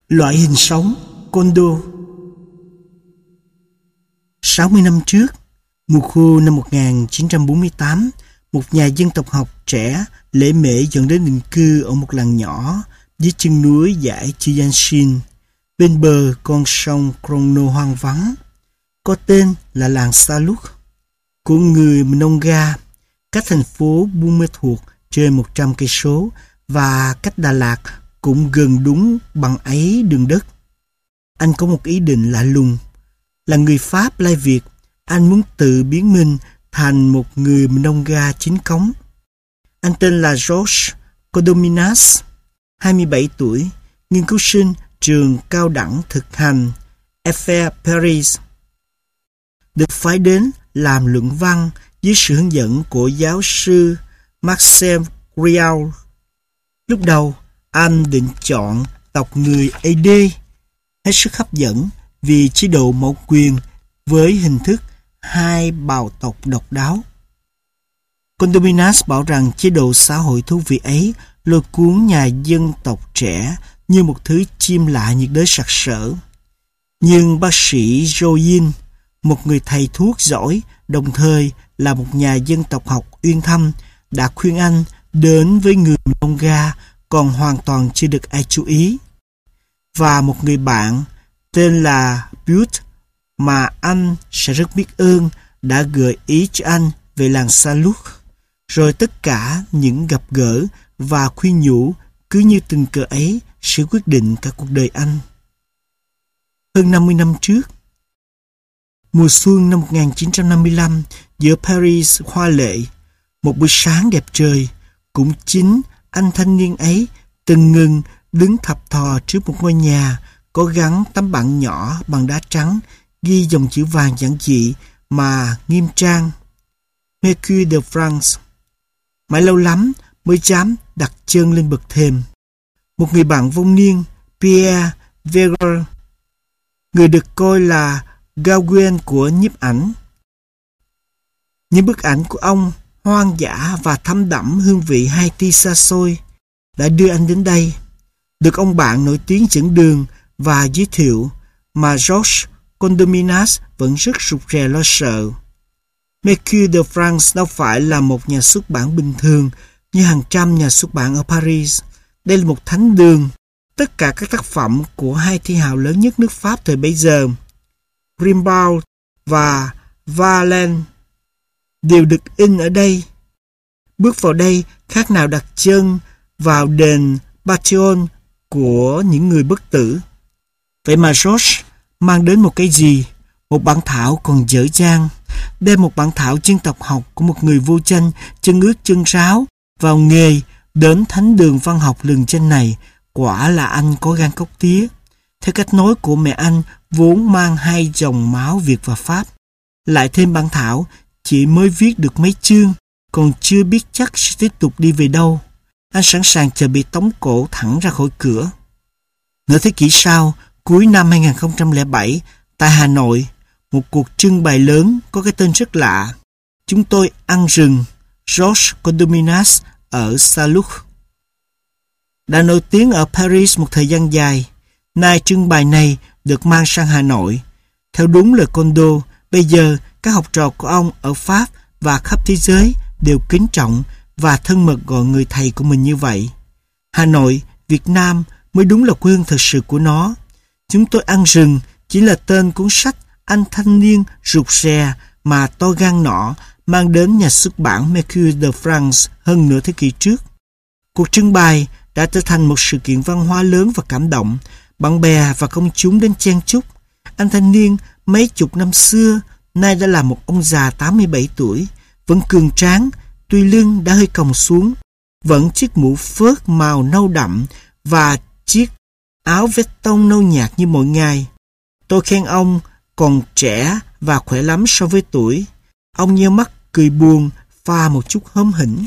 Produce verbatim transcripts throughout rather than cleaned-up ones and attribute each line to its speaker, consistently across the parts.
Speaker 1: Loại hình sống Kondo. sáu mươi năm trước, mùa khô năm một nghìn chín trăm bốn mươi tám, một nhà dân tộc học trẻ lễ mễ dẫn đến định cư ở một làng nhỏ dưới chân núi dãy Chiyanshin, bên bờ con sông Krono hoang vắng, có tên là làng Saluk của người Mnonga, cách thành phố Buôn Mê Thuột trên một trăm cây số và cách Đà Lạt cũng gần đúng bằng ấy đường đất. Anh có một ý định lạ lùng. Là người Pháp lai Việt, anh muốn tự biến mình thành một người Mnonga chính cống. Anh tên là Georges Condominas, hai mươi bảy tuổi, nghiên cứu sinh trường cao đẳng thực hành Eiffel Paris. Được phái đến làm luận văn dưới sự hướng dẫn của giáo sư Marcel Grial. Lúc đầu, anh định chọn tộc người a đê, hết sức hấp dẫn vì chế độ mẫu quyền với hình thức hai bào tộc độc đáo. Condominas bảo rằng chế độ xã hội thú vị ấy lôi cuốn nhà dân tộc trẻ như một thứ chim lạ nhiệt đới sặc sỡ. Nhưng bác sĩ Joyin, một người thầy thuốc giỏi, đồng thời là một nhà dân tộc học uyên thâm, đã khuyên anh đến với người Mnonga còn hoàn toàn chưa được ai chú ý. Và một người bạn tên là Butte mà anh sẽ rất biết ơn đã gợi ý cho anh về làng Saluk. Rồi tất cả những gặp gỡ và khuyên nhủ cứ như tình cờ ấy sẽ quyết định cả cuộc đời anh. Hơn năm mươi năm trước, mùa xuân năm một nghìn chín trăm năm mươi lăm, giữa Paris hoa lệ, một buổi sáng đẹp trời, cũng chính anh thanh niên ấy từng ngừng đứng thập thò trước một ngôi nhà có gắn tấm bảng nhỏ bằng đá trắng ghi dòng chữ vàng giản dị mà nghiêm trang: Mercure de France. Mãi lâu lắm mới dám đặt chân lên bậc thềm. Một người bạn vong niên, Pierre Verger, người được coi là Gauguin của nhiếp ảnh. Những bức ảnh của ông hoang dã và thấm đẫm hương vị Haiti xa xôi đã đưa anh đến đây. Được ông bạn nổi tiếng dẫn đường và giới thiệu mà Georges Condominas vẫn rất rụt rè lo sợ. Mercure de France đâu phải là một nhà xuất bản bình thường như hàng trăm nhà xuất bản ở Paris. Đây là một thánh đường. Tất cả các tác phẩm của hai thi hào lớn nhất nước Pháp thời bấy giờ, Rimbaud và Verlaine, đều được in ở đây. Bước vào đây khác nào đặt chân vào đền Pantheon của những người bất tử. Vậy mà Georges mang đến một cái gì? Một bản thảo còn dở dang. Đem một bản thảo dân tộc học của một người vô danh, chân ướt chân ráo vào nghề đến thánh đường văn học lừng danh này, quả là anh có gan cóc tía. Theo cách nói của mẹ anh, vốn mang hai dòng máu Việt và Pháp. Lại thêm bản thảo, chỉ mới viết được mấy chương, còn chưa biết chắc sẽ tiếp tục đi về đâu. Anh sẵn sàng chờ bị tống cổ thẳng ra khỏi cửa. Nửa thế kỷ sau, cuối năm hai nghìn không trăm lẻ bảy, tại Hà Nội, một cuộc trưng bày lớn có cái tên rất lạ: Chúng tôi ăn rừng, Georges Condominas ở Saluk. Đã nổi tiếng ở Paris một thời gian dài, nay trưng bày này được mang sang Hà Nội. Theo đúng lời Kondo, bây giờ các học trò của ông ở Pháp và khắp thế giới đều kính trọng và thân mật gọi người thầy của mình như vậy. Hà Nội, Việt Nam mới đúng là quê hương thật sự của nó. Chúng tôi ăn rừng chỉ là tên cuốn sách anh thanh niên rụt rè mà to gan nọ mang đến nhà xuất bản Mercure de France hơn nửa thế kỷ trước. Cuộc trưng bày đã trở thành một sự kiện văn hóa lớn và cảm động. Bạn bè và công chúng đến chen chúc. Anh thanh niên mấy chục năm xưa nay đã là một ông già tám mươi bảy tuổi, vẫn cường tráng, tuy lưng đã hơi còng xuống, vẫn chiếc mũ phớt màu nâu đậm và chiếc áo vest tông nâu nhạt như mọi ngày. Tôi khen ông còn trẻ và khỏe lắm so với tuổi. Ông nheo mắt cười buồn, pha một chút hớm hỉnh.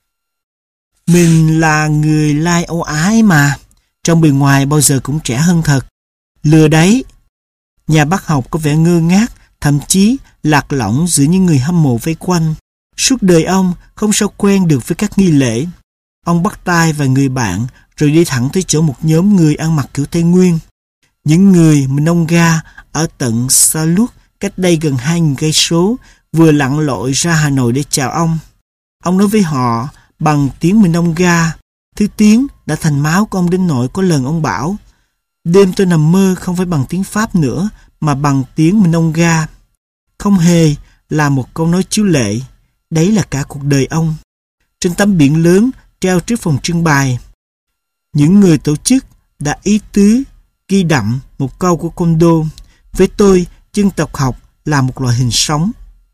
Speaker 1: Mình là người Lai Âu Á mà, trong bề ngoài bao giờ cũng trẻ hơn thật. Lừa đấy. Nhà bác học có vẻ ngơ ngác, thậm chí lạc lõng giữa những người hâm mộ vây quanh. Suốt đời ông không sao quen được với các nghi lễ. Ông bắt tay vài người bạn rồi đi thẳng tới chỗ một nhóm người ăn mặc kiểu Tây Nguyên. Những người Monongah ở tận Salut cách đây gần hai nghìn cây số vừa lặn lội ra Hà Nội để chào ông. Ông nói với họ bằng tiếng Monongah. Thứ tiếng đã thành máu của ông đến nỗi có lần ông bảo: đêm tôi nằm mơ không phải bằng tiếng Pháp nữa mà bằng tiếng Monongah. Không hề là một câu nói chiếu lệ. Đấy là cả cuộc đời ông. Trên tấm biển lớn treo trước phòng trưng bày, những người tổ chức đã ý tứ ghi đậm một câu của Kondo: với tôi, dân tộc học là một loại hình sống.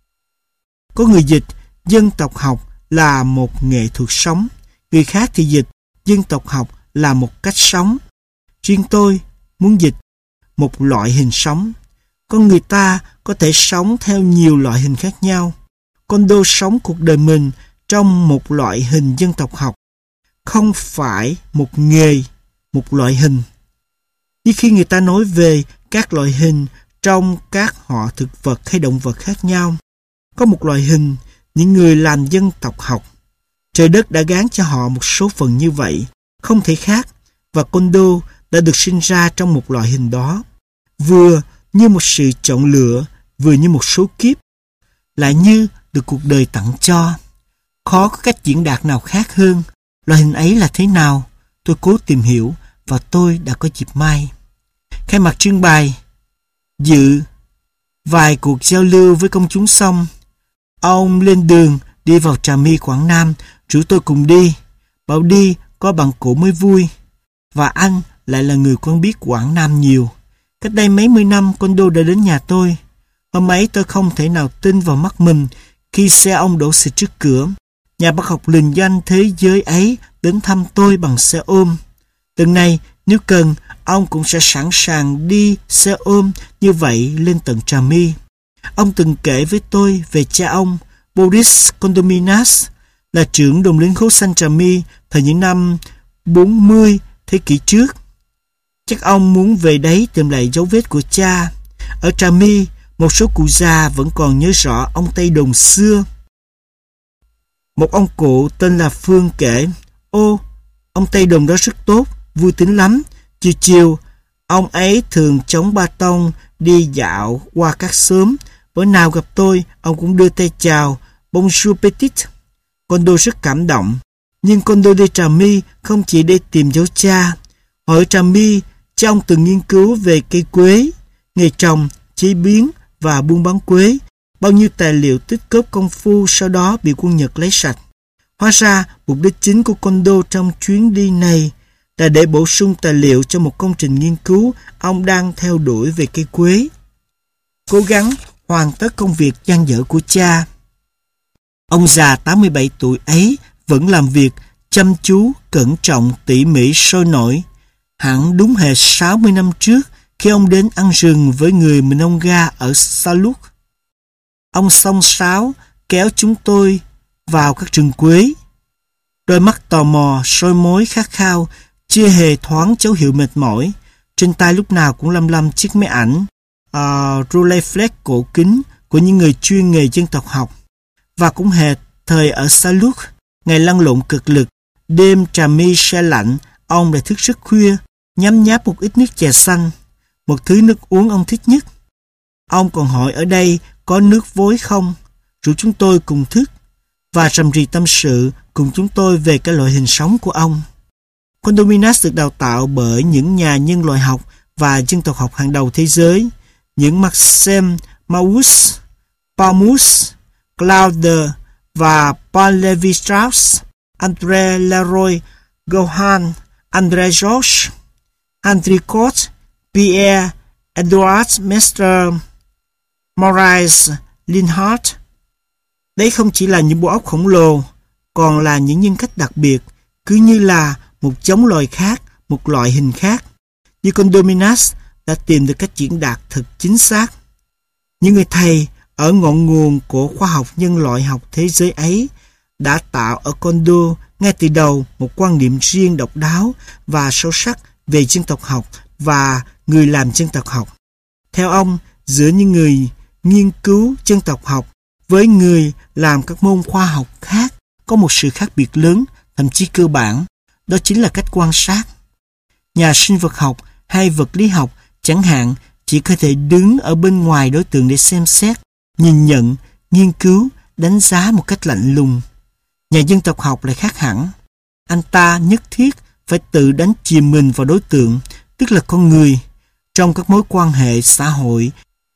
Speaker 1: Có người dịch dân tộc học là một nghệ thuật sống, người khác thì dịch dân tộc học là một cách sống. Riêng tôi muốn dịch một loại hình sống. Con người ta có thể sống theo nhiều loại hình khác nhau. Kondo sống cuộc đời mình trong một loại hình dân tộc học, không phải một nghề, một loại hình. Như khi người ta nói về các loại hình trong các họ thực vật hay động vật khác nhau, có một loại hình, những người làm dân tộc học. Trời đất đã gán cho họ một số phận như vậy, không thể khác, và Kondo đã được sinh ra trong một loại hình đó, vừa như một sự chọn lựa, vừa như một số kiếp, lại như được cuộc đời tặng cho. Khó có cách diễn đạt nào khác hơn. Loại hình ấy là thế nào? Tôi cố tìm hiểu và tôi đã có dịp may. Khai mạc trưng bày, dự vài cuộc giao lưu với công chúng xong, ông lên đường đi vào Trà My, Quảng Nam, rủ tôi cùng đi. Bảo đi có bằng cổ mới vui. Và anh lại là người quen biết Quảng Nam nhiều. Cách đây mấy mươi năm, Kondo đã đến nhà tôi. Hôm ấy tôi không thể nào tin vào mắt mình khi xe ông đổ xịt trước cửa. Nhà bác học lừng danh thế giới ấy đến thăm tôi bằng xe ôm. Lần này, nếu cần, ông cũng sẽ sẵn sàng đi xe ôm như vậy lên tận Trà My. Ông từng kể với tôi về cha ông, Boris Kondominas, là trưởng đồn lính khố xanh Trà My thời những năm bốn mươi thế kỷ trước. Chắc ông muốn về đấy tìm lại dấu vết của cha. Ở Trà My, một số cụ già vẫn còn nhớ rõ ông Tây Đồn xưa. Một ông cụ tên là Phương kể: ô, ông Tây Đồn đó rất tốt, vui tính lắm. Chiều chiều, ông ấy thường chống ba tông đi dạo qua các xóm. Bữa nào gặp tôi, ông cũng đưa tay chào: Bonjour petit. Kondo rất cảm động. Nhưng Kondo đi Trà My không chỉ để tìm dấu cha. Ở Trà My, cha ông từng nghiên cứu về cây quế, nghề trồng, chế biến và buôn bán quế. Bao nhiêu tài liệu tích cóp công phu sau đó bị quân Nhật lấy sạch. Hóa ra, mục đích chính của Kondo trong chuyến đi này là để bổ sung tài liệu cho một công trình nghiên cứu ông đang theo đuổi về cây quế. Cố gắng hoàn tất công việc dang dở của cha. Ông già tám mươi bảy tuổi ấy vẫn làm việc chăm chú, cẩn trọng, tỉ mỉ, sôi nổi. Hẳn đúng hệt sáu mươi năm trước khi ông đến ăn rừng với người Monongah ở Salut. Ông xông xáo kéo chúng tôi vào các rừng quế. Đôi mắt tò mò, soi mói, khát khao, chưa hề thoáng dấu hiệu mệt mỏi. Trên tay lúc nào cũng lăm lăm chiếc máy ảnh uh, Rolleiflex cổ kính của những người chuyên nghề dân tộc học. Và cũng hệt thời ở Salut, ngày lăn lộn cực lực, đêm Trà My se lạnh, ông lại thức rất khuya, nhấm nháp một ít nước chè xanh, một thứ nước uống ông thích nhất. Ông còn hỏi ở đây có nước vối không, rủ chúng tôi cùng thức và rầm rì tâm sự cùng chúng tôi về cái loại hình sống của ông. Kondominas được đào tạo bởi những nhà nhân loại học và dân tộc học hàng đầu thế giới, những Maxim Mauss, Palmus, Claude và Paul Levi-Strauss, André Leroy Gohan, André Georges, Henri Cotte, Pierre Edouard Mester, Maurice Linhart. Đấy không chỉ là những bộ óc khổng lồ, còn là những nhân cách đặc biệt, cứ như là một giống loài khác, một loại hình khác. Như Kondominas đã tìm được cách diễn đạt thật chính xác. Những người thầy ở ngọn nguồn của khoa học nhân loại học thế giới ấy đã tạo ở Kondo ngay từ đầu một quan niệm riêng độc đáo và sâu sắc về dân tộc học và người làm dân tộc học. Theo ông, giữa những người nghiên cứu dân tộc học với người làm các môn khoa học khác có một sự khác biệt lớn, thậm chí cơ bản, đó chính là cách quan sát. Nhà sinh vật học hay vật lý học Chẳng hạn, chỉ có thể đứng ở bên ngoài đối tượng để xem xét, nhìn nhận, nghiên cứu, đánh giá một cách lạnh lùng. Nhà dân tộc học lại khác hẳn. Anh ta nhất thiết phải tự đánh chìm mình vào đối tượng, tức là con người, trong các mối quan hệ xã hội.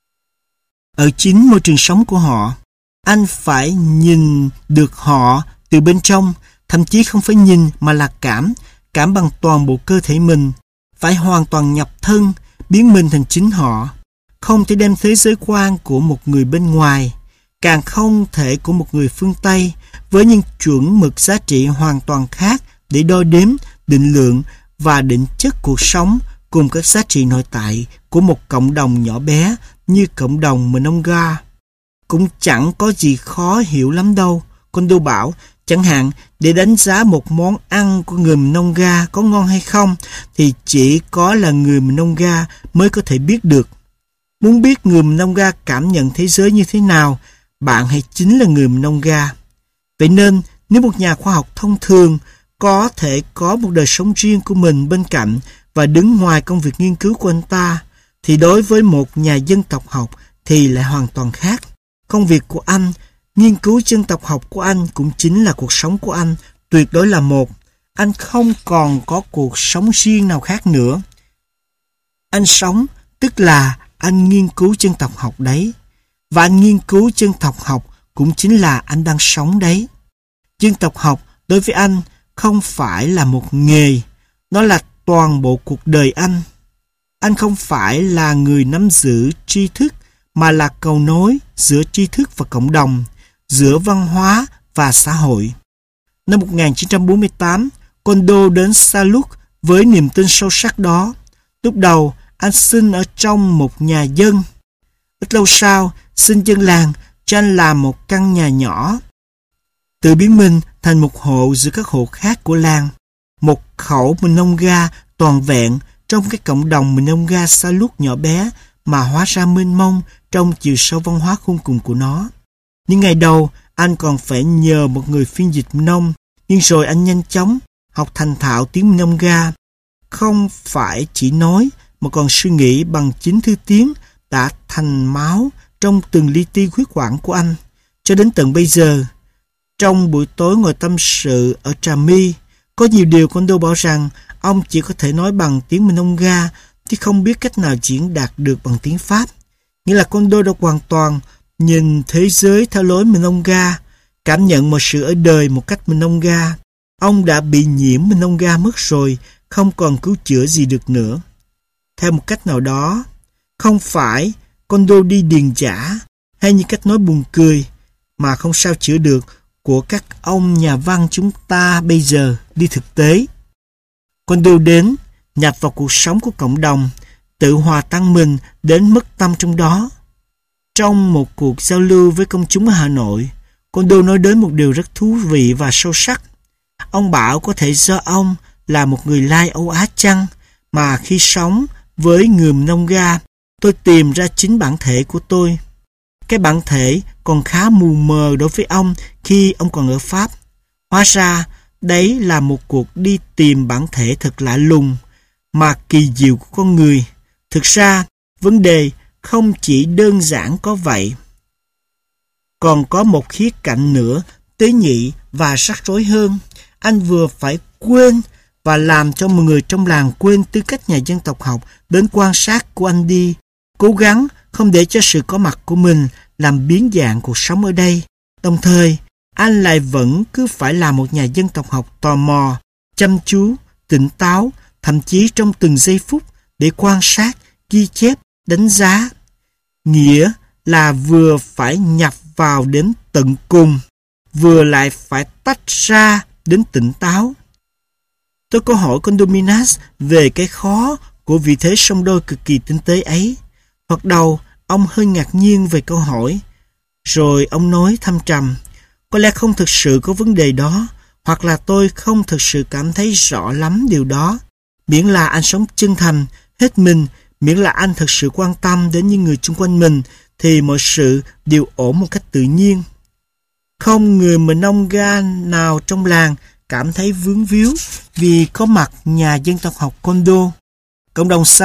Speaker 1: Ở chính môi trường sống của họ, anh phải nhìn được họ từ bên trong, thậm chí không phải nhìn mà là cảm, cảm bằng toàn bộ cơ thể mình, phải hoàn toàn nhập thân, biến mình thành chính họ. Không thể đem thế giới quan của một người bên ngoài, càng không thể của một người phương Tây, với những chuẩn mực giá trị hoàn toàn khác để đo đếm, định lượng và định chất cuộc sống cùng các giá trị nội tại của một cộng đồng nhỏ bé như cộng đồng Monongah. Cũng chẳng có gì khó hiểu lắm đâu. Kondo bảo, chẳng hạn, để đánh giá một món ăn của người Monongah có ngon hay không thì chỉ có là người Monongah mới có thể biết được. Muốn biết người Monongah cảm nhận thế giới như thế nào, bạn hãy chính là người Monongah. Vậy nên, nếu một nhà khoa học thông thường có thể có một đời sống riêng của mình bên cạnh và đứng ngoài công việc nghiên cứu của anh ta, thì đối với một nhà dân tộc học thì lại hoàn toàn khác. Công việc của anh, nghiên cứu dân tộc học của anh cũng chính là cuộc sống của anh, tuyệt đối là một. Anh không còn có cuộc sống riêng nào khác nữa. Anh sống, tức là anh nghiên cứu dân tộc học đấy. Và anh nghiên cứu dân tộc học cũng chính là anh đang sống đấy. Dân tộc học đối với anh không phải là một nghề, nó là toàn bộ cuộc đời anh. Anh không phải là người nắm giữ tri thức, mà là cầu nối giữa tri thức và cộng đồng, giữa văn hóa và xã hội. Năm một nghìn chín trăm bốn mươi tám, Kondo đến Salut với niềm tin sâu sắc đó. Lúc đầu, anh sinh ở trong một nhà dân. Ít lâu sau, xin dân làng cho anh làm một căn nhà nhỏ, tự biến mình thành một hộ giữa các hộ khác của làng. Một khẩu Monongah toàn vẹn trong cái cộng đồng Monongah Salut nhỏ bé mà hóa ra mênh mông trong chiều sâu văn hóa khôn cùng của nó. Những ngày đầu, anh còn phải nhờ một người phiên dịch Mnon, nhưng rồi anh nhanh chóng học thành thạo tiếng Monongah. Không phải chỉ nói, mà còn suy nghĩ bằng chính thứ tiếng đã thành máu trong từng li ti huyết quản của anh. Cho đến tận bây giờ, trong buổi tối ngồi tâm sự ở Trà My, có nhiều điều Kondo bảo rằng ông chỉ có thể nói bằng tiếng Monongah, chứ không biết cách nào diễn đạt được bằng tiếng Pháp. Nghĩa là Kondo đã hoàn toàn nhìn thế giới theo lối Monongah, cảm nhận mọi sự ở đời một cách Monongah. Ông đã bị nhiễm Monongah mất rồi, không còn cứu chữa gì được nữa. Theo một cách nào đó, không phải Kondo đi điền dã hay như cách nói buồn cười mà không sao chữa được của các ông nhà văn chúng ta bây giờ đi thực tế. Kondo đến, nhập vào cuộc sống của cộng đồng, tự hòa tan mình đến mất tâm trong đó. Trong một cuộc giao lưu với công chúng ở Hà Nội, Kondo nói đến một điều rất thú vị và sâu sắc. Ông bảo có thể do ông là một người Lai Âu Á chăng mà khi sống với người Monongah, tôi tìm ra chính bản thể của tôi. Cái bản thể còn khá mù mờ đối với ông khi ông còn ở Pháp. Hóa ra, đấy là một cuộc đi tìm bản thể thật lạ lùng, mà kỳ diệu của con người. Thực ra, vấn đề không chỉ đơn giản có vậy. Còn có một khía cạnh nữa, tế nhị và rắc rối hơn. Anh vừa phải quên và làm cho mọi người trong làng quên tư cách nhà dân tộc học đến quan sát của anh đi. Cố gắng không để cho sự có mặt của mình làm biến dạng cuộc sống ở đây. Đồng thời, anh lại vẫn cứ phải là một nhà dân tộc học tò mò, chăm chú, tỉnh táo, thậm chí trong từng giây phút để quan sát, ghi chép, đánh giá. Nghĩa là vừa phải nhập vào đến tận cùng, vừa lại phải tách ra đến tỉnh táo. Tôi có hỏi Condominas về cái khó của vị thế song đôi cực kỳ tinh tế ấy. Thoạt đầu, ông hơi ngạc nhiên về câu hỏi. Rồi ông nói thâm trầm, có lẽ không thực sự có vấn đề đó, hoặc là tôi không thực sự cảm thấy rõ lắm điều đó. Miễn là anh sống chân thành, hết mình, miễn là anh thực sự quan tâm đến những người xung quanh mình, thì mọi sự đều ổn một cách tự nhiên. Không người Monongah nào trong làng cảm thấy vướng víu vì có mặt nhà dân tộc học Kondo. Cộng đồng Salut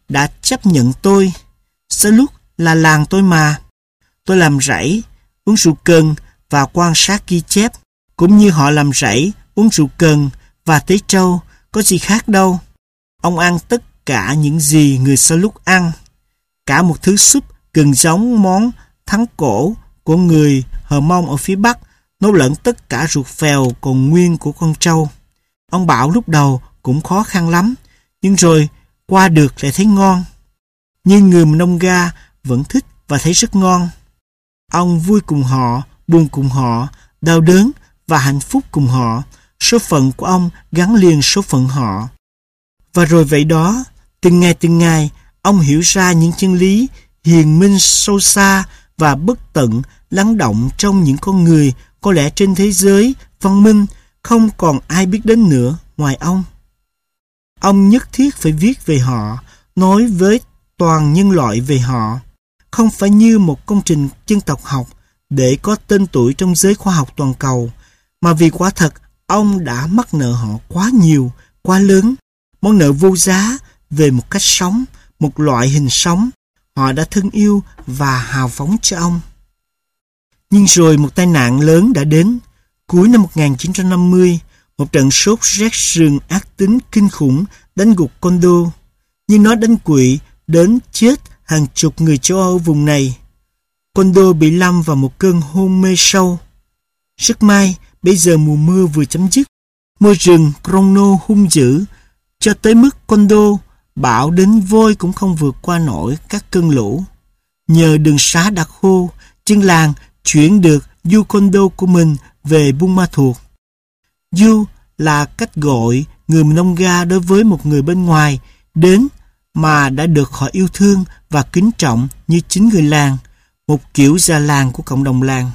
Speaker 1: đã chấp nhận tôi. Saluk là làng tôi mà. Tôi làm rẫy, uống rượu cần và quan sát ghi chép, cũng như họ làm rẫy, uống rượu cần và tế trâu, có gì khác đâu. Ông ăn tất cả những gì người Saluk ăn. Cả một thứ súp gần giống món thắng cổ của người Hờ Mông ở phía Bắc, nấu lẫn tất cả ruột phèo còn nguyên của con trâu. Ông bảo lúc đầu cũng khó khăn lắm, nhưng rồi qua được lại thấy ngon. Nhưng người Monongah vẫn thích và thấy rất ngon. Ông vui cùng họ, buồn cùng họ, đau đớn và hạnh phúc cùng họ. Số phận của ông gắn liền số phận họ. Và rồi vậy đó, từng ngày từng ngày, ông hiểu ra những chân lý hiền minh sâu xa và bất tận lắng động trong những con người có lẽ trên thế giới văn minh không còn ai biết đến nữa ngoài ông. Ông nhất thiết phải viết về họ, nói với toàn nhân loại về họ, không phải như một công trình dân tộc học để có tên tuổi trong giới khoa học toàn cầu, mà vì quả thật ông đã mắc nợ họ quá nhiều, quá lớn, món nợ vô giá về một cách sống, một loại hình sống. Họ đã thân yêu và hào phóng cho ông. Nhưng rồi một tai nạn lớn đã đến. Cuối năm một nghìn chín trăm năm mươi, một trận sốt rét rừng ác tính kinh khủng đánh gục Kondo, nhưng nó đánh quỵ đến chết hàng chục người châu Âu vùng này. Kondo bị lâm vào một cơn hôn mê sâu. Rất may, bây giờ mùa mưa vừa chấm dứt. Mưa rừng Crono hung dữ, cho tới mức Kondo bão đến vôi cũng không vượt qua nổi các cơn lũ. Nhờ đường xá đặc khô, dân làng chuyển được Du Kondo của mình về Buôn Ma Thuột. Du là cách gọi người Monongah đối với một người bên ngoài đến mà đã được họ yêu thương và kính trọng như chính người làng, một kiểu già làng của cộng đồng làng.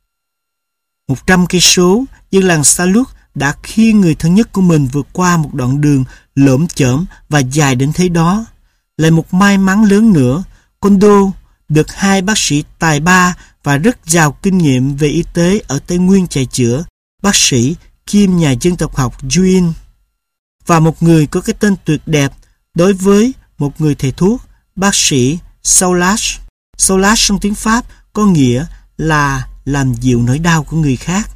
Speaker 1: Một trăm cây số, dân làng Saluk đã khiêng người thân nhất của mình vượt qua một đoạn đường lởm chởm và dài đến thế đó. Lại một may mắn lớn nữa, Kondo được hai bác sĩ tài ba và rất giàu kinh nghiệm về y tế ở Tây Nguyên chạy chữa, bác sĩ kiêm nhà dân tộc học Juin, và một người có cái tên tuyệt đẹp đối với một người thầy thuốc, bác sĩ Soulages. Soulages trong tiếng Pháp có nghĩa là làm dịu nỗi đau của người khác.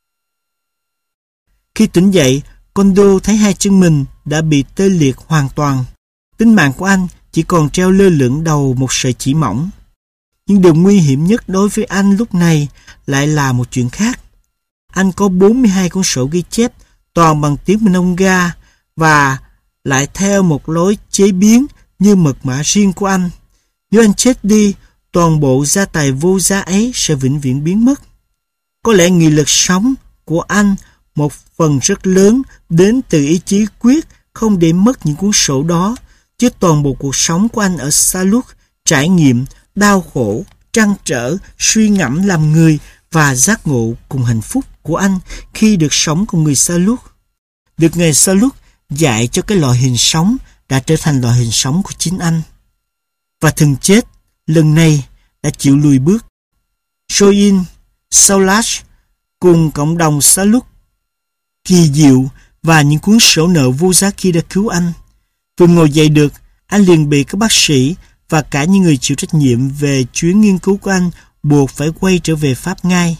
Speaker 1: Khi tỉnh dậy, Kondo thấy hai chân mình đã bị tê liệt hoàn toàn. Tính mạng của anh chỉ còn treo lơ lửng đầu một sợi chỉ mỏng. Nhưng điều nguy hiểm nhất đối với anh lúc này lại là một chuyện khác. Anh có bốn mươi hai cuốn sổ ghi chép toàn bằng tiếng Monongah và lại theo một lối chế biến như mật mã riêng của anh. Nếu anh chết đi, toàn bộ gia tài vô giá ấy sẽ vĩnh viễn biến mất. Có lẽ nghị lực sống của anh một phần rất lớn đến từ ý chí quyết không để mất những cuốn sổ đó, chứ toàn bộ cuộc sống của anh ở Saluk trải nghiệm đau khổ, trăn trở, suy ngẫm làm người và giác ngộ cùng hạnh phúc của anh khi được sống cùng người Saluk. Được người Saluk dạy cho cái loại hình sống đã trở thành loại hình sống của chính anh. Và thần chết lần này đã chịu lùi bước. Join, Soulages cùng cộng đồng Saluk kỳ diệu và những cuốn sổ nợ vô giá kia đã cứu anh. Vừa ngồi dậy được, anh liền bị các bác sĩ và cả những người chịu trách nhiệm về chuyến nghiên cứu của anh buộc phải quay trở về Pháp ngay.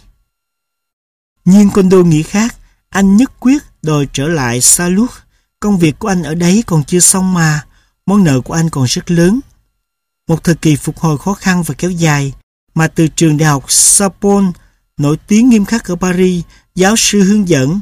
Speaker 1: Nhưng Kondo nghĩ khác, anh nhất quyết đòi trở lại Saluk. Công việc của anh ở đấy còn chưa xong mà, món nợ của anh còn rất lớn. Một thời kỳ phục hồi khó khăn và kéo dài, mà từ trường đại học Sorbonne nổi tiếng nghiêm khắc ở Paris, giáo sư hướng dẫn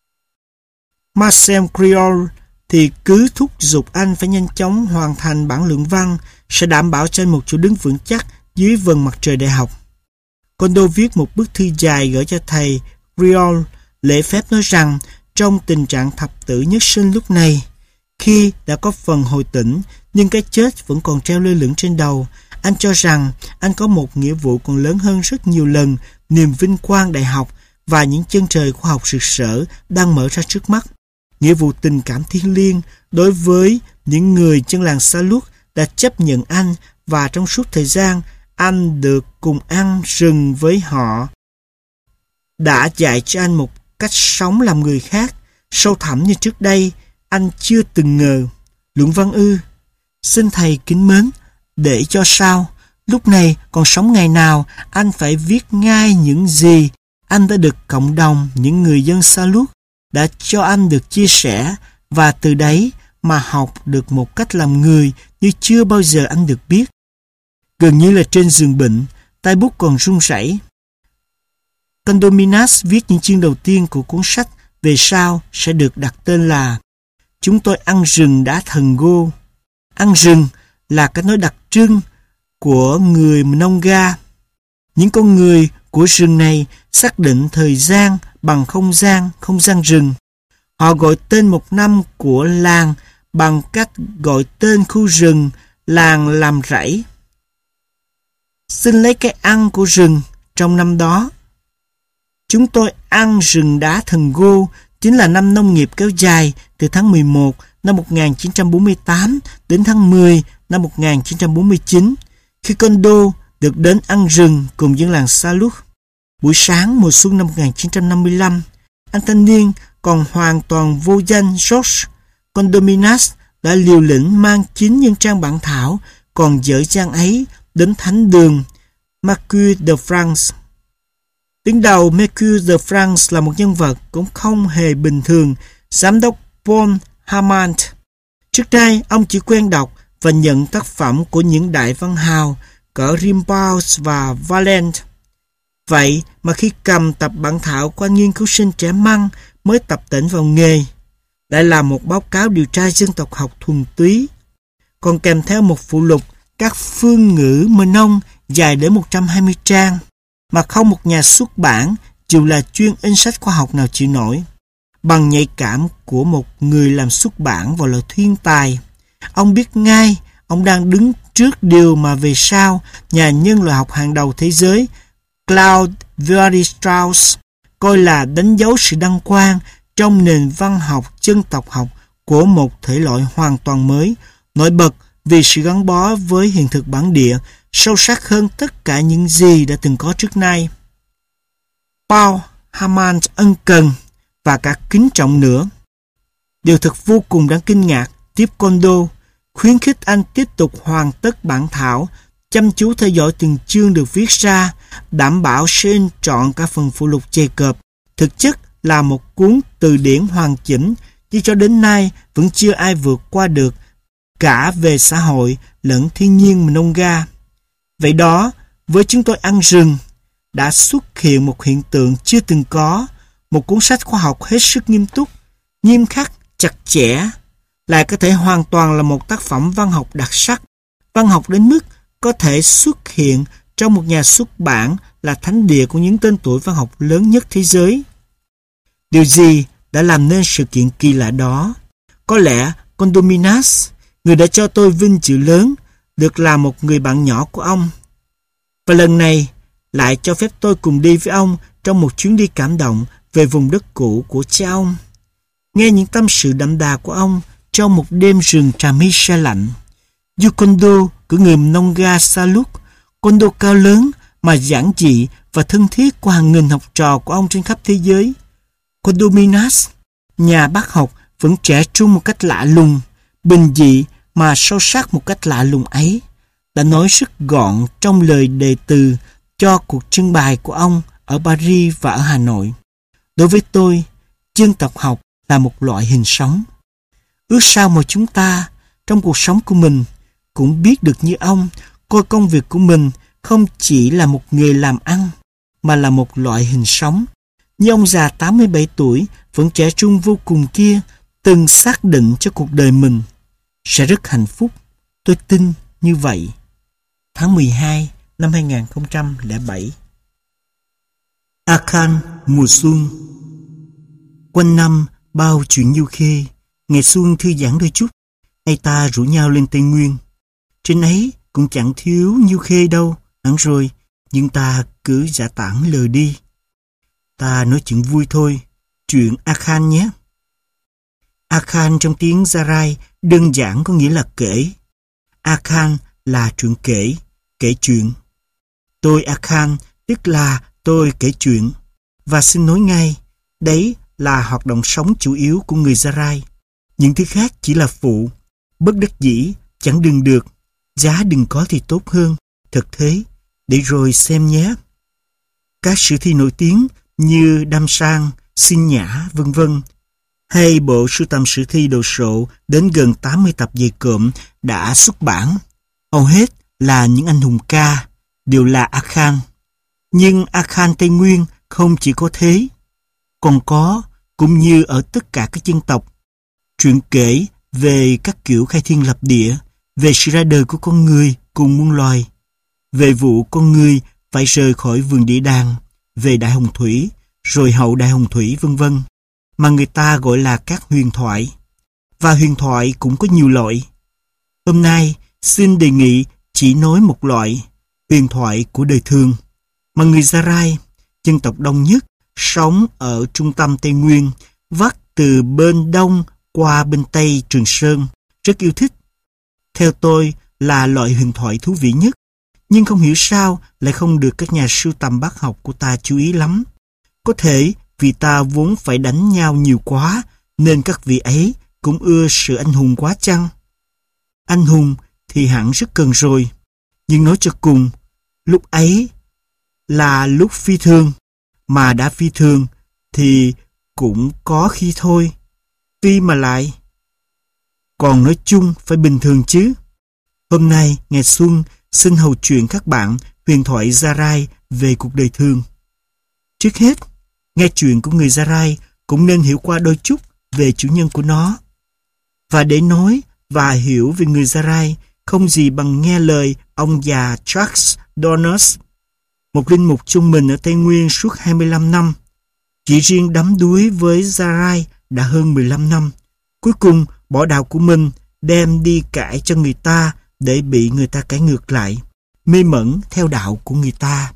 Speaker 1: Marcel Criol thì cứ thúc giục anh phải nhanh chóng hoàn thành bản luận văn sẽ đảm bảo cho anh một chỗ đứng vững chắc dưới vầng mặt trời đại học. Kondo viết một bức thư dài gửi cho thầy Criol, lễ phép nói rằng trong tình trạng thập tử nhất sinh lúc này, khi đã có phần hồi tỉnh nhưng cái chết vẫn còn treo lơ lửng trên đầu, anh cho rằng anh có một nghĩa vụ còn lớn hơn rất nhiều lần niềm vinh quang đại học và những chân trời khoa học rực rỡ đang mở ra trước mắt. Nghĩa vụ tình cảm thiêng liêng đối với những người dân làng Saluk đã chấp nhận anh, và trong suốt thời gian anh được cùng ăn rừng với họ đã dạy cho anh một cách sống làm người khác sâu thẳm như trước đây anh chưa từng ngờ. Luận văn ư? Xin thầy kính mến, để cho sao, lúc này còn sống ngày nào, anh phải viết ngay những gì anh đã được cộng đồng những người dân Salut đã cho anh được chia sẻ, và từ đấy mà học được một cách làm người như chưa bao giờ anh được biết. Gần như là trên giường bệnh, tay bút còn run rẩy. Condominas viết những chương đầu tiên của cuốn sách về sau sẽ được đặt tên là Chúng tôi ăn rừng đá thần gô. Ăn rừng là cái nói đặc trưng của người Mnonga. Những con người của rừng này xác định thời gian bằng không gian, không gian rừng. Họ gọi tên một năm của làng bằng cách gọi tên khu rừng làng làm rẫy. Xin lấy cái ăn của rừng trong năm đó. Chúng tôi ăn rừng đá thần gô chính là năm nông nghiệp kéo dài từ tháng mười một năm một nghìn chín trăm bốn mươi tám đến tháng mười năm một nghìn chín trăm bốn mươi chín, khi Kondo được đến ăn rừng cùng dân làng Salut. Buổi sáng mùa xuân năm một nghìn chín trăm năm mươi lăm, anh thanh niên còn hoàn toàn vô danh George Condominas đã liều lĩnh mang chính những trang bản thảo còn dở dang ấy đến thánh đường Mercure de France. Đứng đầu Mercure de France là một nhân vật cũng không hề bình thường, giám đốc Paul Hamant. Trước đây, ông chỉ quen đọc và nhận tác phẩm của những đại văn hào cỡ Rimbaud và Valente. Vậy mà khi cầm tập bản thảo của anh nghiên cứu sinh trẻ măng mới tập tễnh vào nghề, lại là một báo cáo điều tra dân tộc học thuần túy, còn kèm theo một phụ lục các phương ngữ Mơ Nông dài đến một trăm hai mươi trang, mà không một nhà xuất bản, dù là chuyên in sách khoa học nào chịu nổi. Bằng nhạy cảm của một người làm xuất bản và là thiên tài, ông biết ngay ông đang đứng trước điều mà về sau nhà nhân loại học hàng đầu thế giới Claude Lévi-Strauss coi là đánh dấu sự đăng quang trong nền văn học dân tộc học của một thể loại hoàn toàn mới, nổi bật vì sự gắn bó với hiện thực bản địa sâu sắc hơn tất cả những gì đã từng có trước nay. Paul Hamant ân cần và cả kính trọng nữa. Điều thật vô cùng đáng kinh ngạc tiếp Kondo, khuyến khích anh tiếp tục hoàn tất bản thảo, chăm chú theo dõi từng chương được viết ra, đảm bảo sẽ in trọn cả phần phụ lục dày cộp, thực chất là một cuốn từ điển hoàn chỉnh, chứ cho đến nay vẫn chưa ai vượt qua được, cả về xã hội lẫn thiên nhiên Mnonga. Vậy đó, với chúng tôi ăn rừng, đã xuất hiện một hiện tượng chưa từng có, một cuốn sách khoa học hết sức nghiêm túc, nghiêm khắc, chặt chẽ, lại có thể hoàn toàn là một tác phẩm văn học đặc sắc, văn học đến mức có thể xuất hiện trong một nhà xuất bản là thánh địa của những tên tuổi văn học lớn nhất thế giới. Điều gì đã làm nên sự kiện kỳ lạ đó? Có lẽ Condominas, người đã cho tôi vinh dự lớn được làm một người bạn nhỏ của ông, và lần này lại cho phép tôi cùng đi với ông trong một chuyến đi cảm động về vùng đất cũ của cha ông. Nghe những tâm sự đậm đà của ông trong một đêm rừng trà my se lạnh. Du Kondo của người Mnonga Salut, Kondo cao lớn mà giản dị và thân thiết của hàng nghìn học trò của ông trên khắp thế giới. Condominas, nhà bác học, vẫn trẻ trung một cách lạ lùng, bình dị mà sâu sắc một cách lạ lùng ấy, đã nói rất gọn trong lời đề từ cho cuộc trưng bày của ông ở Paris và ở Hà Nội. Đối với tôi, dân tộc học là một loại hình sống. Ước sao mà chúng ta, trong cuộc sống của mình, cũng biết được như ông, coi công việc của mình không chỉ là một nghề làm ăn, mà là một loại hình sống. Như ông già tám mươi bảy tuổi, vẫn trẻ trung vô cùng kia, từng xác định cho cuộc đời mình. Sẽ rất hạnh phúc, tôi tin như vậy. Tháng mười hai năm hai nghìn không trăm lẻ bảy. Akhan mùa xuân. Quanh năm bao chuyện du khê, ngày xuân thư giãn đôi chút, hay ta rủ nhau lên Tây Nguyên. Trên ấy cũng chẳng thiếu du khê đâu, hẳn rồi, nhưng ta cứ giả tản lờ đi. Ta nói chuyện vui thôi, chuyện Akhan nhé. Akhan trong tiếng Zarai đơn giản có nghĩa là kể. Akhan là chuyện kể, kể chuyện. Tôi Akhan tức là tôi kể chuyện. Và xin nói ngay, đấy là hoạt động sống chủ yếu của người Zarai. Những thứ khác chỉ là phụ. Bất đắc dĩ, Chẳng đừng được, giá đừng có thì tốt hơn. Thật thế, để rồi xem nhé. Các sử thi nổi tiếng như Đam Sang, Xin Nhã, vân vân, hay bộ sưu tầm sử thi đồ sộ đến gần tám mươi tập dày cộm đã xuất bản. Hầu hết là những anh hùng ca, đều là Akhan. Nhưng Akhan Tây Nguyên không chỉ có thế. Còn có, cũng như ở tất cả các dân tộc, truyện kể về các kiểu khai thiên lập địa, về sự ra đời của con người cùng muôn loài, về vụ con người phải rời khỏi vườn địa đàng, về đại hồng thủy, rồi hậu đại hồng thủy, vân vân, mà người ta gọi là các huyền thoại. Và huyền thoại cũng có nhiều loại. Hôm nay, xin đề nghị chỉ nói một loại, huyền thoại của đời thường, mà người Gia Rai, dân tộc đông nhất, sống ở trung tâm Tây Nguyên, vắt từ bên đông qua bên tây Trường Sơn, rất yêu thích. Theo tôi là loại huyền thoại thú vị nhất, nhưng không hiểu sao lại không được các nhà sưu tầm bác học của ta chú ý lắm. Có thể vì ta vốn phải đánh nhau nhiều quá, nên các vị ấy cũng ưa sự anh hùng quá chăng? Anh hùng thì hẳn rất cần rồi, nhưng nói cho cùng, lúc ấy là lúc phi thường, mà đã phi thường thì cũng có khi thôi, tuy mà lại. Còn nói chung phải bình thường chứ. Hôm nay, ngày Xuân xin hầu chuyện các bạn huyền thoại Gia Rai về cuộc đời thường. Trước hết, nghe chuyện của người Gia Rai cũng nên hiểu qua đôi chút về chủ nhân của nó. Và để nói và hiểu về người Gia Rai, không gì bằng nghe lời ông già Charles Donners, một linh mục chung mình ở Tây Nguyên suốt hai mươi lăm năm. Chỉ riêng đắm đuối với Gia Rai đã hơn mười lăm năm. Cuối cùng bỏ đạo của mình, đem đi cãi cho người ta để bị người ta cãi ngược lại, mê mẩn theo đạo của người ta.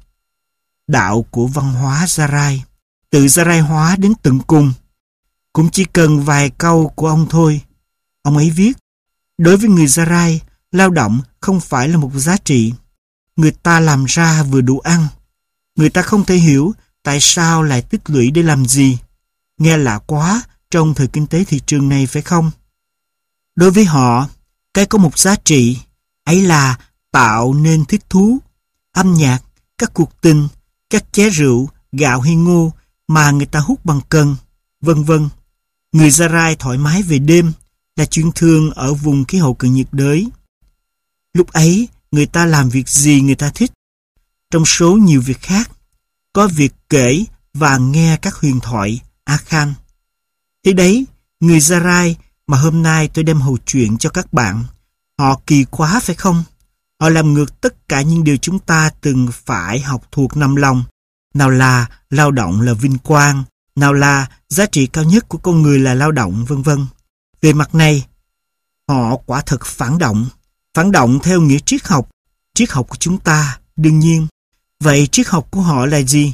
Speaker 1: Đạo của văn hóa Gia Rai, tự Gia Rai hóa đến tận cùng. Cũng chỉ cần vài câu của ông thôi. Ông ấy viết, đối với người Gia Rai, lao động không phải là một giá trị. Người ta làm ra vừa đủ ăn. Người ta không thể hiểu tại sao lại tích lũy để làm gì. Nghe lạ quá trong thời kinh tế thị trường này phải không? Đối với họ, cái có một giá trị, ấy là tạo nên thích thú, âm nhạc, các cuộc tình, các ché rượu, gạo hay ngô mà người ta hút bằng cân, vân vân. Người Gia Rai thoải mái về đêm, là chuyện thường ở vùng khí hậu cận nhiệt đới. Lúc ấy, người ta làm việc gì người ta thích. Trong số nhiều việc khác, có việc kể và nghe các huyền thoại Akhan. Thế đấy, người Gia Rai mà hôm nay tôi đem hầu chuyện cho các bạn, họ kỳ quá phải không? Họ làm ngược tất cả những điều chúng ta từng phải học thuộc nằm lòng. Nào là lao động là vinh quang, nào là giá trị cao nhất của con người là lao động, vân vân. Về mặt này, họ quả thật phản động. Phản động theo nghĩa triết học, triết học của chúng ta, đương nhiên. Vậy triết học của họ là gì?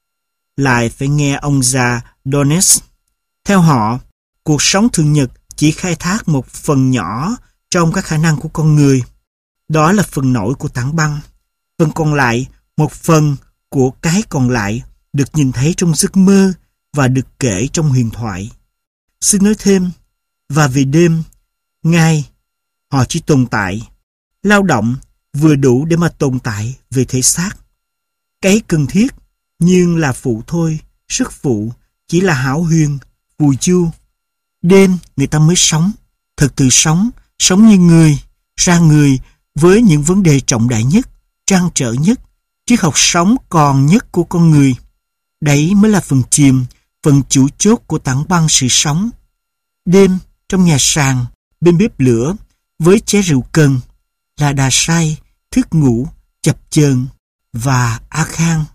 Speaker 1: Lại phải nghe ông già Donners. Theo họ, cuộc sống thường nhật chỉ khai thác một phần nhỏ trong các khả năng của con người. Đó là phần nổi của tảng băng. Phần còn lại, một phần của cái còn lại, được nhìn thấy trong giấc mơ và được kể trong huyền thoại. Xin nói thêm, và về đêm, ngày, họ chỉ tồn tại. Lao động vừa đủ để mà tồn tại về thể xác. Cái cần thiết, nhưng là phụ thôi, rất phụ, chỉ là hão huyền, phù du. Đêm người ta mới sống, thật sự sống, sống như người, ra người với những vấn đề trọng đại nhất, trăn trở nhất, triết học sống còn nhất của con người. Đấy mới là phần chìm, phần chủ chốt của tảng băng sự sống. Đêm trong nhà sàn, bên bếp lửa, với ché rượu cần, là đà say, thức ngủ, chập chờn và Akhan.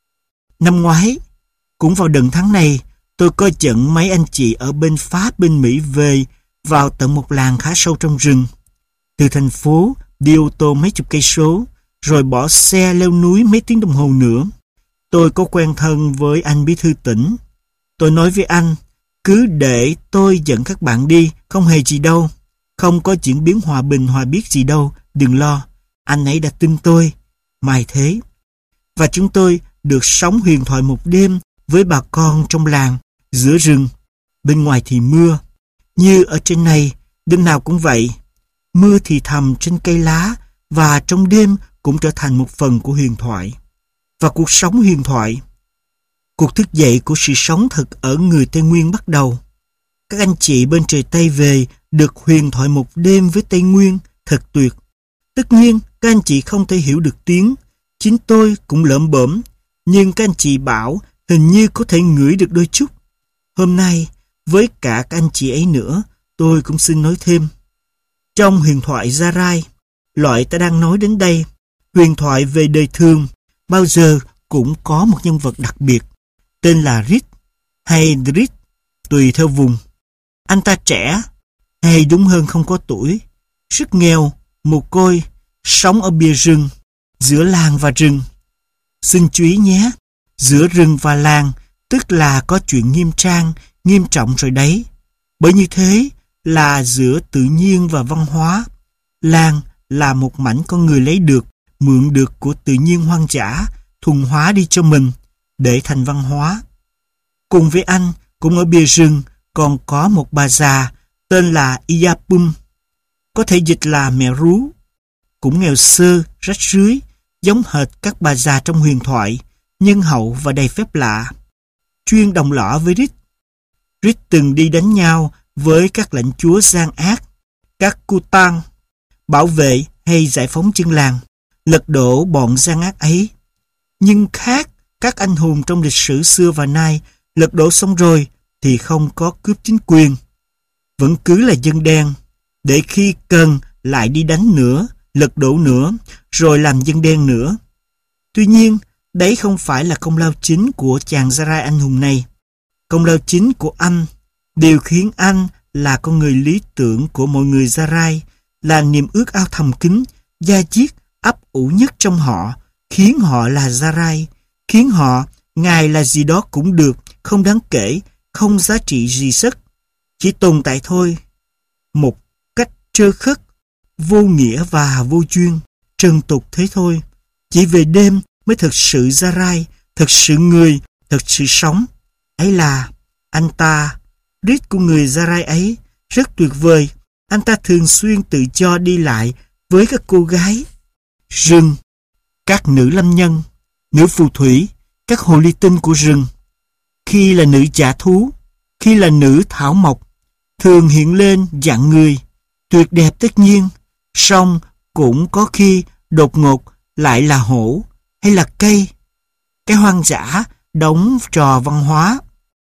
Speaker 1: Năm ngoái, cũng vào đợt tháng này, tôi coi chận mấy anh chị ở bên Pháp bên Mỹ về vào tận một làng khá sâu trong rừng. Từ thành phố đi ô tô mấy chục cây số, rồi bỏ xe leo núi mấy tiếng đồng hồ nữa. Tôi có quen thân với anh bí thư tỉnh. Tôi nói với anh, cứ để tôi dẫn các bạn đi, không hề gì đâu. Không có chuyển biến hòa bình hòa biết gì đâu, đừng lo. Anh ấy đã tin tôi, mai thế. Và chúng tôi được sống huyền thoại một đêm với bà con trong làng, giữa rừng. Bên ngoài thì mưa, như ở trên này, đêm nào cũng vậy. mưa thì thầm trên cây lá, và trong đêm cũng trở thành một phần của huyền thoại. Và cuộc sống huyền thoại, cuộc thức dậy của sự sống thật ở người Tây Nguyên bắt đầu. Các anh chị bên trời Tây về được huyền thoại một đêm với Tây Nguyên, thật tuyệt. Tất nhiên, các anh chị không thể hiểu được tiếng, chính tôi cũng lởm bởm, nhưng các anh chị bảo hình như có thể ngửi được đôi chút. Hôm nay, với cả các anh chị ấy nữa, tôi cũng xin nói thêm. Trong huyền thoại Gia Rai, loại ta đang nói đến đây, huyền thoại về đời thường, bao giờ cũng có một nhân vật đặc biệt, tên là Rít hay Drit, tùy theo vùng. Anh ta trẻ, hay đúng hơn không có tuổi, rất nghèo, mồ côi, sống ở bìa rừng, giữa làng và rừng. Xin chú ý nhé, giữa rừng và làng, tức là có chuyện nghiêm trang, nghiêm trọng rồi đấy. Bởi như thế là giữa tự nhiên và văn hóa. Làng là một mảnh con người lấy được, mượn được của tự nhiên hoang dã, thuần hóa đi cho mình, để thành văn hóa. Cùng với anh, cũng ở bìa rừng, còn có một bà già, tên là Iyapum, có thể dịch là mẹ rú, cũng nghèo sơ, rách rưới, giống hệt các bà già trong huyền thoại, nhân hậu và đầy phép lạ. Chuyên đồng lõa với Rít. Rít từng đi đánh nhau với các lãnh chúa gian ác, các Kutan, bảo vệ hay giải phóng dân làng, lật đổ bọn gian ác ấy. Nhưng khác các anh hùng trong lịch sử xưa và nay, lật đổ xong rồi thì không có cướp chính quyền. Vẫn cứ là dân đen, để khi cần lại đi đánh nữa, lật đổ nữa, rồi làm dân đen nữa. Tuy nhiên, đấy không phải là công lao chính của chàng Gia Rai anh hùng này. Công lao chính của anh, điều khiến anh là con người lý tưởng của mọi người Gia Rai, là niềm ước ao thầm kín, da diết, ấp ủ nhất trong họ, khiến họ là Gia Rai, khiến họ, ngài là gì đó cũng được, không đáng kể, không giá trị gì sức, chỉ tồn tại thôi. Một cách trơ khất, vô nghĩa và vô duyên, trần tục thế thôi. Chỉ về đêm mới thực sự Gia Rai, thật sự người, thật sự sống. Ấy là anh ta, Rít của người Gia Rai ấy, rất tuyệt vời. Anh ta thường xuyên tự do đi lại với các cô gái rừng, các nữ lâm nhân, nữ phù thủy, các hồ ly tinh của rừng. Khi là nữ dã thú, khi là nữ thảo mộc, thường hiện lên dạng người, tuyệt đẹp tất nhiên, song cũng có khi đột ngột lại là hổ hay là cây. Cái hoang dã đóng trò văn hóa.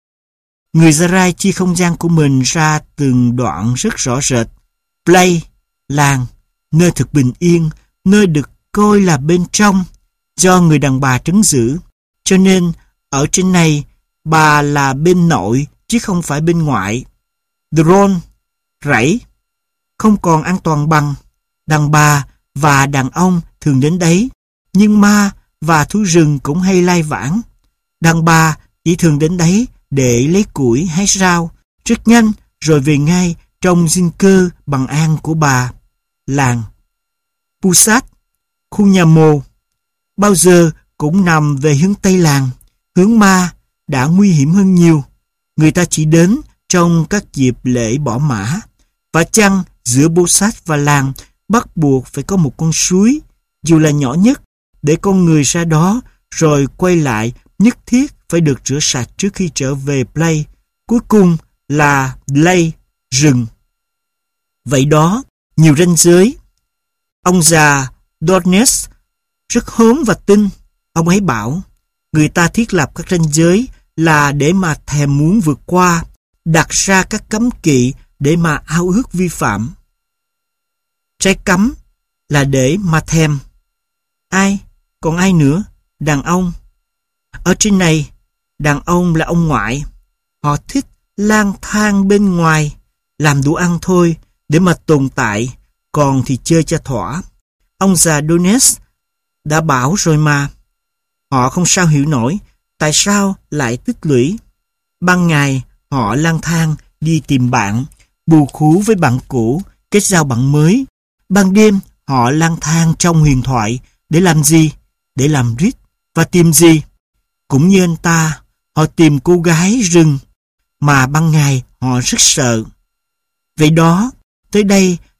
Speaker 1: Người Gia Rai chia không gian của mình ra từng đoạn rất rõ rệt. Play, làng, nơi thực bình yên, nơi được coi là bên trong, do người đàn bà trấn giữ. Cho nên, ở trên này, bà là bên nội, chứ không phải bên ngoại. Drone, rẫy, không còn an toàn bằng. Đàn bà và đàn ông thường đến đấy, nhưng ma và thú rừng cũng hay lai vãng. Đàn bà chỉ thường đến đấy để lấy củi hái rau, rất nhanh rồi về ngay trong dinh cơ bằng an của bà. Làng Pusat, khu nhà mồ, bao giờ cũng nằm về hướng Tây làng. Hướng ma đã nguy hiểm hơn nhiều. Người ta chỉ đến trong các dịp lễ bỏ mã. Và chăng giữa Pusat và làng bắt buộc phải có một con suối, dù là nhỏ nhất, để con người ra đó rồi quay lại nhất thiết phải được rửa sạch trước khi trở về Play. Cuối cùng là Play, rừng. Vậy đó, nhiều ranh giới. Ông già Dornes rất hớm và tin. Ông ấy bảo, người ta thiết lập các ranh giới là để mà thèm muốn vượt qua, đặt ra các cấm kỵ để mà ao ước vi phạm. Trái cấm là để mà thèm. Ai? Còn ai nữa? Đàn ông. Ở trên này, đàn ông là ông ngoại. Họ thích lang thang bên ngoài, làm đủ ăn thôi, để mà tồn tại, còn thì chơi cho thỏa. Ông già Dones đã bảo rồi mà. Họ không sao hiểu nổi tại sao lại tích lũy. Ban ngày họ lang thang đi tìm bạn, bù khú với bạn cũ, kết giao bạn mới. Ban đêm họ lang thang trong huyền thoại để làm gì? Để làm rít. Và tìm gì? Cũng như anh ta, họ tìm cô gái rừng, mà ban ngày họ rất sợ. Vậy đó, tới đây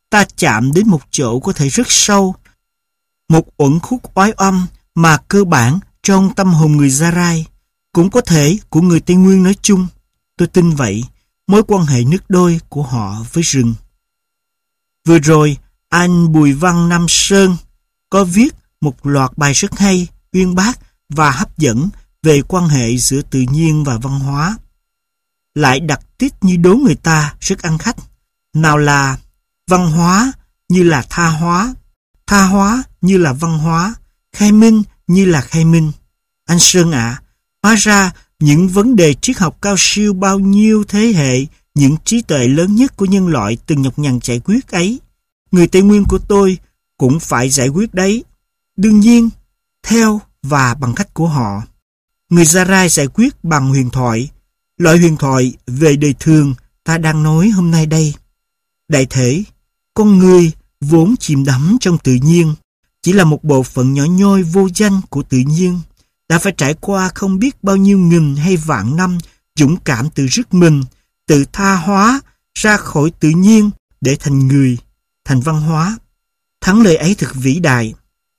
Speaker 1: ta chạm đến một chỗ có thể rất sâu, một uẩn khúc oái oăm mà cơ bản trong tâm hồn người Gia Rai, cũng có thể của người Tây Nguyên nói chung. Tôi tin vậy, mối quan hệ nước đôi của họ với rừng. Vừa rồi, anh Bùi Văn Nam Sơn có viết một loạt bài rất hay, uyên bác và hấp dẫn về quan hệ giữa tự nhiên và văn hóa. Lại đặt tít như đố người ta rất ăn khách. Nào là văn hóa như là tha hóa, tha hóa như là văn hóa, khai minh như là khai minh. Anh Sơn ạ, à, hóa ra những vấn đề triết học cao siêu bao nhiêu thế hệ, những trí tuệ lớn nhất của nhân loại từng nhọc nhằn giải quyết ấy, người Tây Nguyên của tôi cũng phải giải quyết đấy. Đương nhiên, theo và bằng cách của họ. Người Gia Rai giải quyết bằng huyền thoại, loại huyền thoại về đời thường ta đang nói hôm nay đây. Đại thể, con người vốn chìm đắm trong tự nhiên, chỉ là một bộ phận nhỏ nhoi vô danh của tự nhiên, đã phải trải qua không biết bao nhiêu nghìn hay vạn năm dũng cảm tự rước mình, tự tha hóa ra khỏi tự nhiên để thành người, thành văn hóa. Thắng lợi ấy thật vĩ đại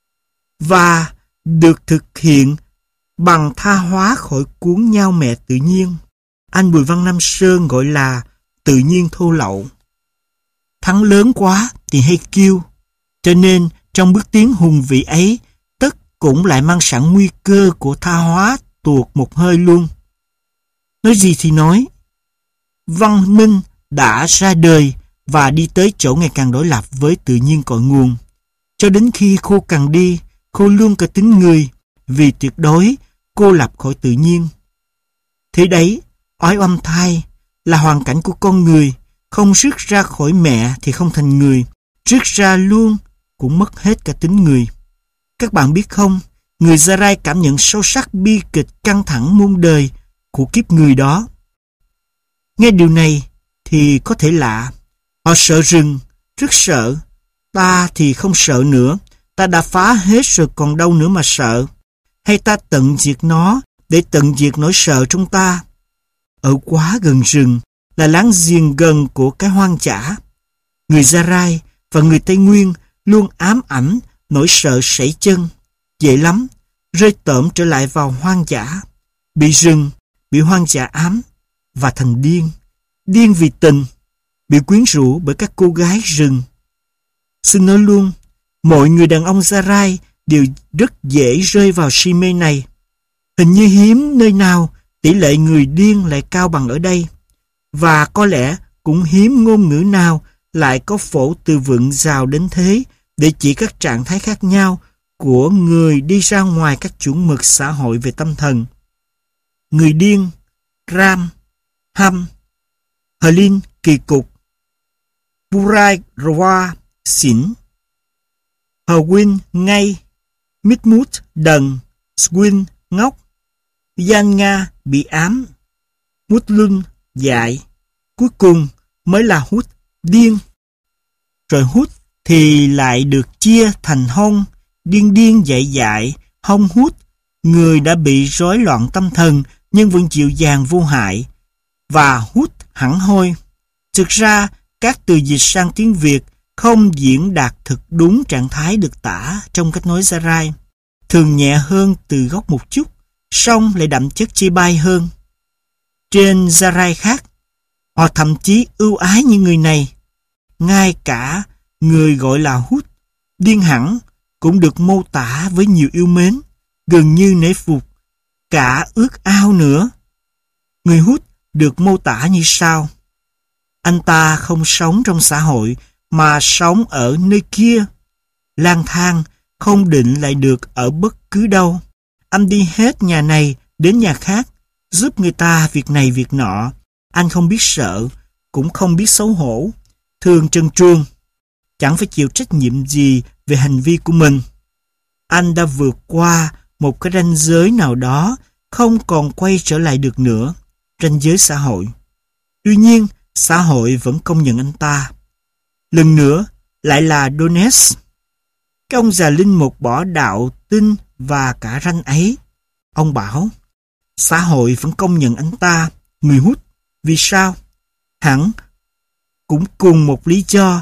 Speaker 1: và được thực hiện bằng tha hóa khỏi cuốn nhau mẹ tự nhiên. Anh Bùi Văn Nam Sơn gọi là tự nhiên thô lậu. Thắng lớn quá thì hay kiêu, cho nên trong bước tiến hùng vĩ ấy, tất cũng lại mang sẵn nguy cơ của tha hóa tuột một hơi luôn. Nói gì thì nói, văn minh đã ra đời và đi tới chỗ ngày càng đối lập với tự nhiên cội nguồn, cho đến khi khô cằn đi, khô luôn cả tính người, vì tuyệt đối cô lập khỏi tự nhiên. Thế đấy, oái oăm thai là hoàn cảnh của con người, không rước ra khỏi mẹ thì không thành người, rước ra luôn cũng mất hết cả tính người. Các bạn biết không, người Gia Rai cảm nhận sâu sắc bi kịch căng thẳng muôn đời của kiếp người đó. Nghe điều này thì có thể lạ, họ sợ rừng, rất sợ. Ta thì không sợ nữa, ta đã phá hết rồi còn đâu nữa mà sợ. Hay ta tận diệt nó để tận diệt nỗi sợ trong ta. Ở quá gần rừng là láng giềng gần của cái hoang dã. Người Gia Rai và người Tây Nguyên luôn ám ảnh nỗi sợ sẩy chân, dễ lắm, rơi tởm trở lại vào hoang dã, bị rừng, bị hoang dã ám và thành điên, điên vì tình, bị quyến rũ bởi các cô gái rừng. Xin nói luôn, mọi người đàn ông Gia Rai đều rất dễ rơi vào si mê này. Hình như hiếm nơi nào tỷ lệ người điên lại cao bằng ở đây, và có lẽ cũng hiếm ngôn ngữ nào lại có phổ từ vựng rào đến thế để chỉ các trạng thái khác nhau của người đi ra ngoài các chuẩn mực xã hội về tâm thần. Người điên, ram, hăm, hờ linh, kỳ cục, burai, roa, xỉn, hờ win, ngay, mít mút, đần, swin, ngốc, gian nga, bị ám, mút lun, dại, cuối cùng mới là hút, điên. Rồi hút thì lại được chia thành hông, điên điên dại dại, hông hút, người đã bị rối loạn tâm thần nhưng vẫn dịu dàng vô hại, và hút hẳn hoi. Thực ra, các từ dịch sang tiếng Việt không diễn đạt thực đúng trạng thái được tả trong cách nói Gia Rai, thường nhẹ hơn từ gốc một chút, song lại đậm chất chê bai hơn. Trên Gia Rai khác, họ thậm chí ưu ái như người này. Ngay cả người gọi là hút, điên hẳn, cũng được mô tả với nhiều yêu mến, gần như nể phục, cả ước ao nữa. Người hút được mô tả như sau: anh ta không sống trong xã hội mà sống ở nơi kia, lang thang, không định lại được ở bất cứ đâu. Anh đi hết nhà này đến nhà khác, giúp người ta việc này việc nọ. Anh không biết sợ, cũng không biết xấu hổ, thường trần truồng, chẳng phải chịu trách nhiệm gì về hành vi của mình. Anh đã vượt qua một cái ranh giới nào đó, không còn quay trở lại được nữa, ranh giới xã hội. Tuy nhiên, xã hội vẫn công nhận anh ta. Lần nữa, lại là Donetsk. Cái ông già linh mục bỏ đạo tin và cả ranh ấy. Ông bảo, xã hội vẫn công nhận anh ta, người hút. Vì sao? Hẳn cũng cùng một lý do,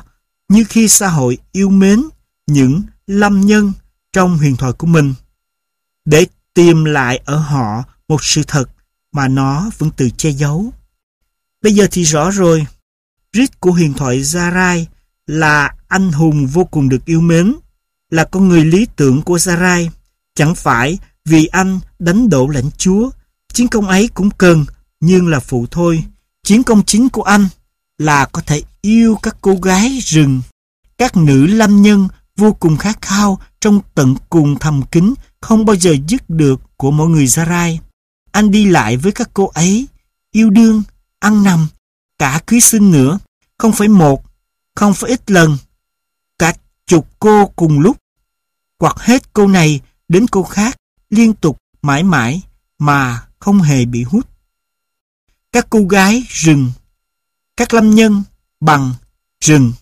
Speaker 1: như khi xã hội yêu mến những lâm nhân trong huyền thoại của mình, để tìm lại ở họ một sự thật mà nó vẫn tự che giấu. Bây giờ thì rõ rồi, Rít của huyền thoại Sarai là anh hùng vô cùng được yêu mến, là con người lý tưởng của Sarai. Chẳng phải vì anh đánh đổ lãnh chúa, chiến công ấy cũng cần, nhưng là phụ thôi. Chiến công chính của anh là có thể yêu các cô gái rừng, các nữ lâm nhân vô cùng khát khao trong tận cùng thầm kín, không bao giờ dứt được của mỗi người Sarai. Anh đi lại với các cô ấy, yêu đương, ăn nằm, cả cưới xin nữa, không phải một, không phải ít lần, cả chục cô cùng lúc, hoặc hết cô này đến cô khác, liên tục, mãi mãi, mà không hề bị hút. Các cô gái rừng, các lâm nhân bằng rừng.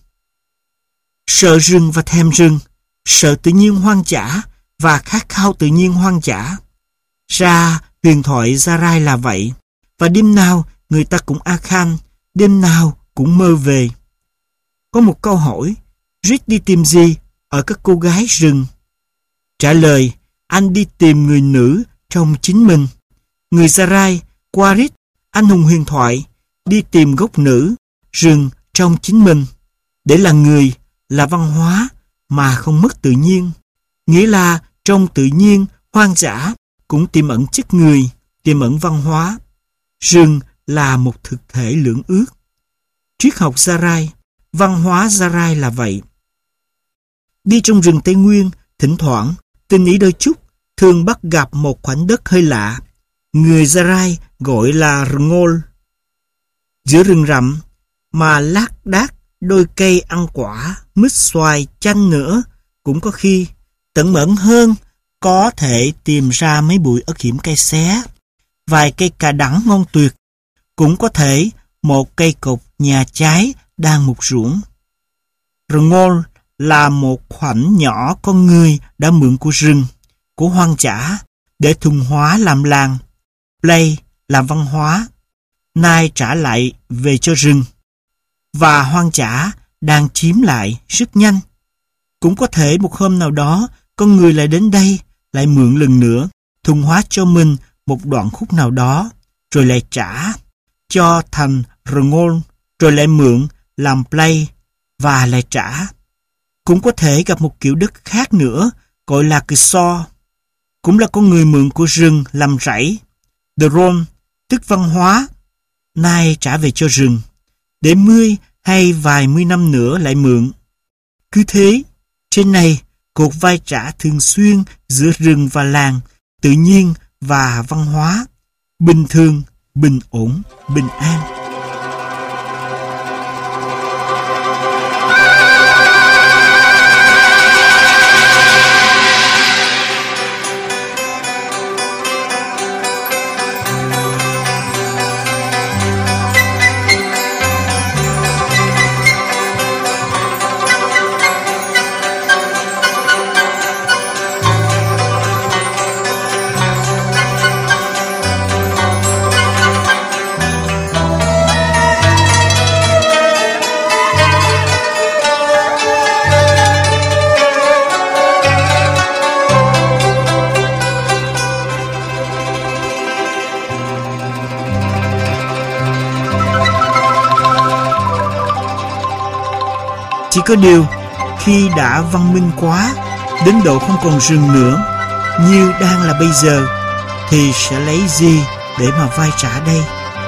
Speaker 1: Sợ rừng và thèm rừng, sợ tự nhiên hoang dã và khát khao tự nhiên hoang dã. Ra huyền thoại Sarai là vậy, và đêm nào người ta cũng a khan, đêm nào cũng mơ về. Có một câu hỏi, Rít đi tìm gì ở các cô gái rừng? Trả lời, anh đi tìm người nữ trong chính mình. Người Sarai qua Rít, anh hùng huyền thoại, đi tìm gốc nữ rừng trong chính mình, để là người, là văn hóa mà không mất tự nhiên. Nghĩa là trong tự nhiên hoang dã cũng tiềm ẩn chất người, tiềm ẩn văn hóa. Rừng là một thực thể lưỡng ước. Triết học Sarai, văn hóa Sarai là vậy. Đi trong rừng Tây Nguyên, thỉnh thoảng, tình ý đôi chút, thường bắt gặp một khoảnh đất hơi lạ. Người Sarai gọi là Rngol. Giữa rừng rậm, mà lác đác đôi cây ăn quả, mít, xoài, chanh nữa, cũng có khi tận mẫn hơn, có thể tìm ra mấy bụi ớt hiểm cây xé, vài cây cà đắng ngon tuyệt, cũng có thể một cây cột nhà trái đang mục ruộng. Rngol là một khoảnh nhỏ con người đã mượn của rừng, của hoang dã, để thuần hóa làm làng, play làm văn hóa, nay trả lại về cho rừng, và hoang dã đang chiếm lại rất nhanh. Cũng có thể một hôm nào đó, con người lại đến đây, lại mượn lần nữa, thuần hóa cho mình một đoạn khúc nào đó, rồi lại trả cho thành Rngol, rồi lại mượn làm play và lại trả. Cũng có thể gặp một kiểu đất khác nữa, gọi là Kso, cũng là con người mượn của rừng làm rẫy. Dron, tức văn hóa, nay trả về cho rừng, để mươi hay vài mươi năm nữa lại mượn. Cứ thế, trên này, cuộc vai trả thường xuyên giữa rừng và làng, tự nhiên và văn hóa, bình thường, bình ổn, bình an. Chỉ có điều, khi đã văn minh quá, đến độ không còn rừng nữa, như đang là bây giờ, thì sẽ lấy gì để mà vay trả đây?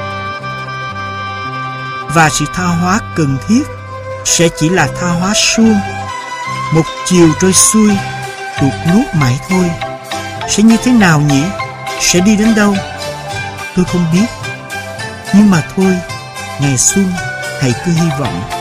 Speaker 1: Và sự tha hóa cần thiết sẽ chỉ là tha hóa suông, một chiều trôi xuôi, tuột nuốt mãi thôi. Sẽ như thế nào nhỉ? Sẽ đi đến đâu? Tôi không biết. Nhưng mà thôi, ngày xuân, hãy cứ hy vọng.